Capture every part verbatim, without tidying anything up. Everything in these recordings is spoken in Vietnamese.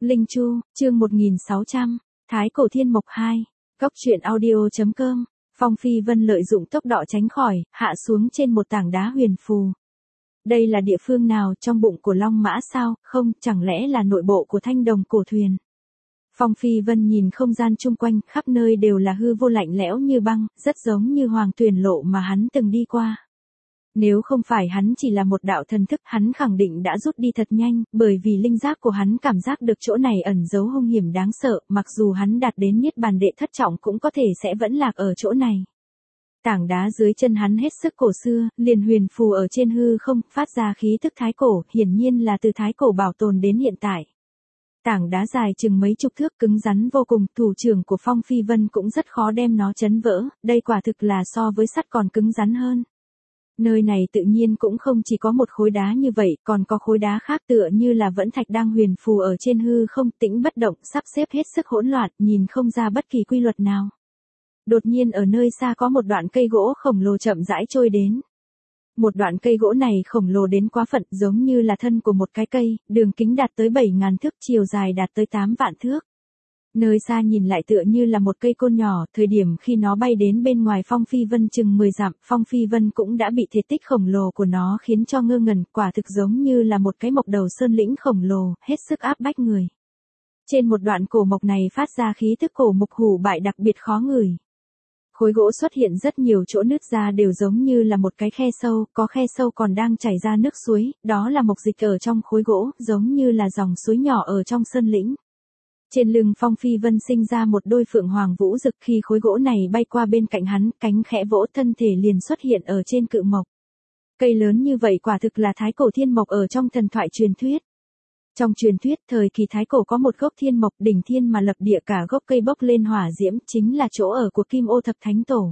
Linh Chu, chương một nghìn sáu trăm, Thái Cổ Thiên Mộc hai, Cốc truyện audio.com, Phong Phi Vân lợi dụng tốc độ tránh khỏi, hạ xuống trên một tảng đá huyền phù. Đây là địa phương nào, trong bụng của Long Mã sao, không, chẳng lẽ là nội bộ của thanh đồng cổ thuyền. Phong Phi Vân nhìn không gian chung quanh, khắp nơi đều là hư vô lạnh lẽo như băng, rất giống như hoàng tuyển lộ mà hắn từng đi qua. Nếu không phải hắn chỉ là một đạo thần thức, hắn khẳng định đã rút đi thật nhanh, bởi vì linh giác của hắn cảm giác được chỗ này ẩn giấu hung hiểm đáng sợ, mặc dù hắn đạt đến niết bàn đệ thất trọng cũng có thể sẽ vẫn lạc ở chỗ này. Tảng đá dưới chân hắn hết sức cổ xưa, liền huyền phù ở trên hư không, phát ra khí tức thái cổ, hiển nhiên là từ thái cổ bảo tồn đến hiện tại. Tảng đá dài chừng mấy chục thước, cứng rắn vô cùng, thủ trưởng của Phong Phi Vân cũng rất khó đem nó chấn vỡ, đây quả thực là so với sắt còn cứng rắn hơn. Nơi này tự nhiên cũng không chỉ có một khối đá như vậy, còn có khối đá khác tựa như là vẫn thạch đang huyền phù ở trên hư không, tĩnh bất động, sắp xếp hết sức hỗn loạn, nhìn không ra bất kỳ quy luật nào. Đột nhiên ở nơi xa có một đoạn cây gỗ khổng lồ chậm rãi trôi đến. Một đoạn cây gỗ này khổng lồ đến quá phận, giống như là thân của một cái cây, đường kính đạt tới bảy ngàn thước, chiều dài đạt tới tám vạn thước. Nơi xa nhìn lại tựa như là một cây côn nhỏ, thời điểm khi nó bay đến bên ngoài Phong Phi Vân chừng mười dặm, Phong Phi Vân cũng đã bị thể tích khổng lồ của nó khiến cho ngơ ngẩn, quả thực giống như là một cái mộc đầu sơn lĩnh khổng lồ, hết sức áp bách người. Trên một đoạn cổ mộc này phát ra khí tức cổ mộc hủ bại đặc biệt khó ngửi. Khối gỗ xuất hiện rất nhiều chỗ nứt ra đều giống như là một cái khe sâu, có khe sâu còn đang chảy ra nước suối, đó là mộc dịch ở trong khối gỗ, giống như là dòng suối nhỏ ở trong sơn lĩnh. Trên lưng Phong Phi Vân sinh ra một đôi phượng hoàng vũ rực, khi khối gỗ này bay qua bên cạnh hắn, cánh khẽ vỗ, thân thể liền xuất hiện ở trên cự mộc. Cây lớn như vậy quả thực là thái cổ thiên mộc ở trong thần thoại truyền thuyết. Trong truyền thuyết, thời kỳ thái cổ có một gốc thiên mộc đỉnh thiên mà lập địa, cả gốc cây bốc lên hỏa diễm, chính là chỗ ở của Kim Ô Thập Thánh Tổ.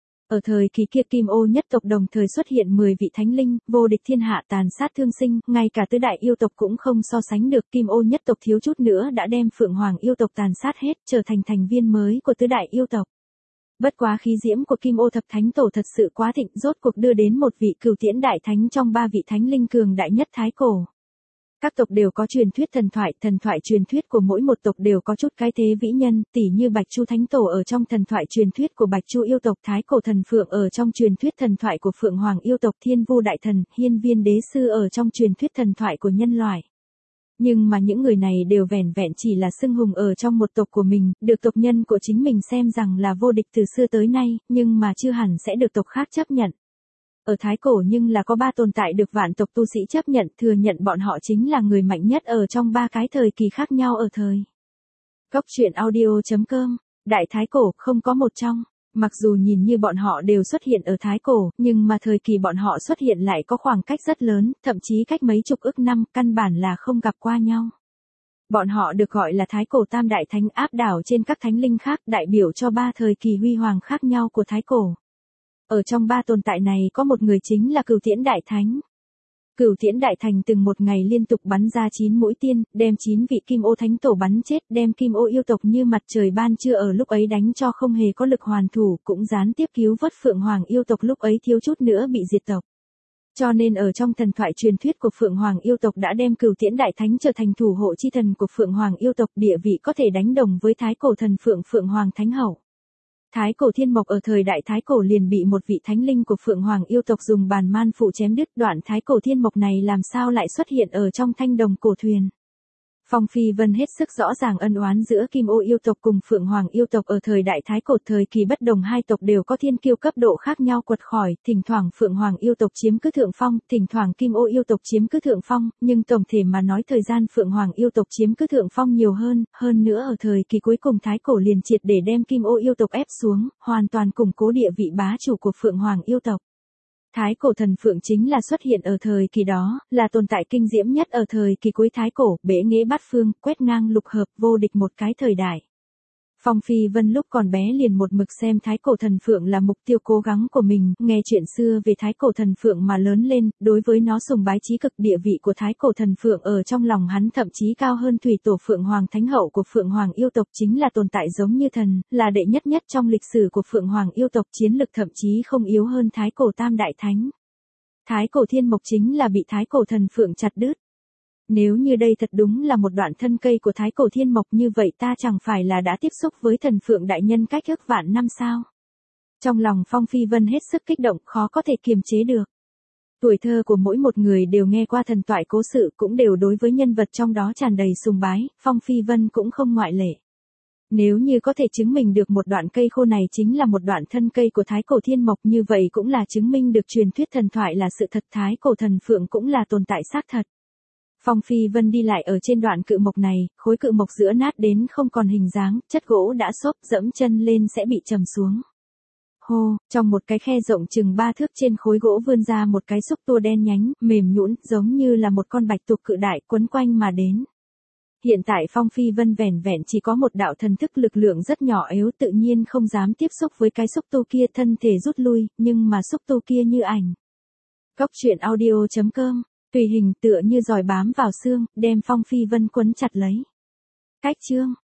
Ở thời kỳ kia Kim Ô nhất tộc đồng thời xuất hiện mười vị thánh linh, vô địch thiên hạ, tàn sát thương sinh, ngay cả tứ đại yêu tộc cũng không so sánh được. Kim Ô nhất tộc thiếu chút nữa đã đem Phượng Hoàng yêu tộc tàn sát hết, trở thành thành viên mới của tứ đại yêu tộc. Bất quá khí diễm của Kim Ô Thập Thánh Tổ thật sự quá thịnh, rốt cuộc đưa đến một vị Cửu Tiễn đại thánh trong ba vị thánh linh cường đại nhất thái cổ. Các tộc đều có truyền thuyết thần thoại, thần thoại truyền thuyết của mỗi một tộc đều có chút cái thế vĩ nhân, tỉ như Bạch Chu Thánh Tổ ở trong thần thoại truyền thuyết của Bạch Chu yêu tộc, Thái Cổ Thần Phượng ở trong truyền thuyết thần thoại của Phượng Hoàng yêu tộc, Thiên Vu Đại Thần, Hiên Viên Đế Sư ở trong truyền thuyết thần thoại của nhân loại. Nhưng mà những người này đều vẻn vẹn chỉ là xưng hùng ở trong một tộc của mình, được tộc nhân của chính mình xem rằng là vô địch từ xưa tới nay, nhưng mà chưa hẳn sẽ được tộc khác chấp nhận. Ở Thái Cổ nhưng là có ba tồn tại được vạn tộc tu sĩ chấp nhận, thừa nhận bọn họ chính là người mạnh nhất ở trong ba cái thời kỳ khác nhau ở thời. Cốc truyện audio.com, Đại Thái Cổ không có một trong, mặc dù nhìn như bọn họ đều xuất hiện ở Thái Cổ, nhưng mà thời kỳ bọn họ xuất hiện lại có khoảng cách rất lớn, thậm chí cách mấy chục ức năm, căn bản là không gặp qua nhau. Bọn họ được gọi là Thái Cổ Tam Đại Thánh, áp đảo trên các thánh linh khác, đại biểu cho ba thời kỳ huy hoàng khác nhau của Thái Cổ. Ở trong ba tồn tại này có một người chính là Cửu Tiễn Đại Thánh. Cửu Tiễn Đại Thành từng một ngày liên tục bắn ra chín mũi tiên, đem chín vị Kim Ô Thánh Tổ bắn chết, đem Kim Ô yêu tộc như mặt trời ban trưa ở lúc ấy đánh cho không hề có lực hoàn thủ, cũng gián tiếp cứu vớt Phượng Hoàng yêu tộc lúc ấy thiếu chút nữa bị diệt tộc. Cho nên ở trong thần thoại truyền thuyết của Phượng Hoàng yêu tộc đã đem Cửu Tiễn Đại Thánh trở thành thủ hộ chi thần của Phượng Hoàng yêu tộc, địa vị có thể đánh đồng với Thái Cổ Thần Phượng Phượng Hoàng Thánh Hậu. Thái Cổ Thiên Mộc ở thời đại Thái Cổ liền bị một vị thánh linh của Phượng Hoàng yêu tộc dùng bàn man phụ chém đứt, đoạn Thái Cổ Thiên Mộc này làm sao lại xuất hiện ở trong thanh đồng cổ thuyền. Phong Phi Vân hết sức rõ ràng ân oán giữa Kim Ô yêu tộc cùng Phượng Hoàng yêu tộc ở thời đại Thái Cổ, thời kỳ bất đồng hai tộc đều có thiên kiêu cấp độ khác nhau quật khỏi, thỉnh thoảng Phượng Hoàng yêu tộc chiếm cứ thượng phong, thỉnh thoảng Kim Ô yêu tộc chiếm cứ thượng phong, nhưng tổng thể mà nói thời gian Phượng Hoàng yêu tộc chiếm cứ thượng phong nhiều hơn, hơn nữa ở thời kỳ cuối cùng Thái Cổ liền triệt để đem Kim Ô yêu tộc ép xuống, hoàn toàn củng cố địa vị bá chủ của Phượng Hoàng yêu tộc. Thái Cổ Thần Phượng chính là xuất hiện ở thời kỳ đó, là tồn tại kinh diễm nhất ở thời kỳ cuối Thái Cổ, bể nghệ bát phương, quét ngang lục hợp, vô địch một cái thời đại. Phong Phi Vân lúc còn bé liền một mực xem Thái Cổ Thần Phượng là mục tiêu cố gắng của mình, nghe chuyện xưa về Thái Cổ Thần Phượng mà lớn lên, đối với nó sùng bái chí cực, địa vị của Thái Cổ Thần Phượng ở trong lòng hắn thậm chí cao hơn Thủy Tổ Phượng Hoàng Thánh Hậu của Phượng Hoàng yêu tộc, chính là tồn tại giống như thần, là đệ nhất nhất trong lịch sử của Phượng Hoàng yêu tộc, chiến lực thậm chí không yếu hơn Thái Cổ Tam Đại Thánh. Thái Cổ Thiên Mộc chính là bị Thái Cổ Thần Phượng chặt đứt. Nếu như đây thật đúng là một đoạn thân cây của Thái Cổ Thiên Mộc như vậy ta chẳng phải là đã tiếp xúc với thần phượng đại nhân cách ức vạn năm sao? Trong lòng Phong Phi Vân hết sức kích động, khó có thể kiềm chế được. Tuổi thơ của mỗi một người đều nghe qua thần thoại cố sự, cũng đều đối với nhân vật trong đó tràn đầy sùng bái, Phong Phi Vân cũng không ngoại lệ. Nếu như có thể chứng minh được một đoạn cây khô này chính là một đoạn thân cây của Thái Cổ Thiên Mộc, như vậy cũng là chứng minh được truyền thuyết thần thoại là sự thật, Thái Cổ Thần Phượng cũng là tồn tại xác thật. Phong Phi Vân đi lại ở trên đoạn cự mộc này, khối cự mộc giữa nát đến không còn hình dáng, chất gỗ đã xốp, dẫm chân lên sẽ bị trầm xuống. Hô, trong một cái khe rộng chừng ba thước trên khối gỗ vươn ra một cái xúc tua đen nhánh, mềm nhũn, giống như là một con bạch tuộc cự đại quấn quanh mà đến. Hiện tại Phong Phi Vân vẻn vẹn chỉ có một đạo thần thức lực lượng rất nhỏ yếu, tự nhiên không dám tiếp xúc với cái xúc tu kia, thân thể rút lui, nhưng mà xúc tu kia như ảnh. Cốc truyện audio chấm com, tùy hình tựa như giòi bám vào xương, đem Phong Phi Vân quấn chặt lấy. Cách chương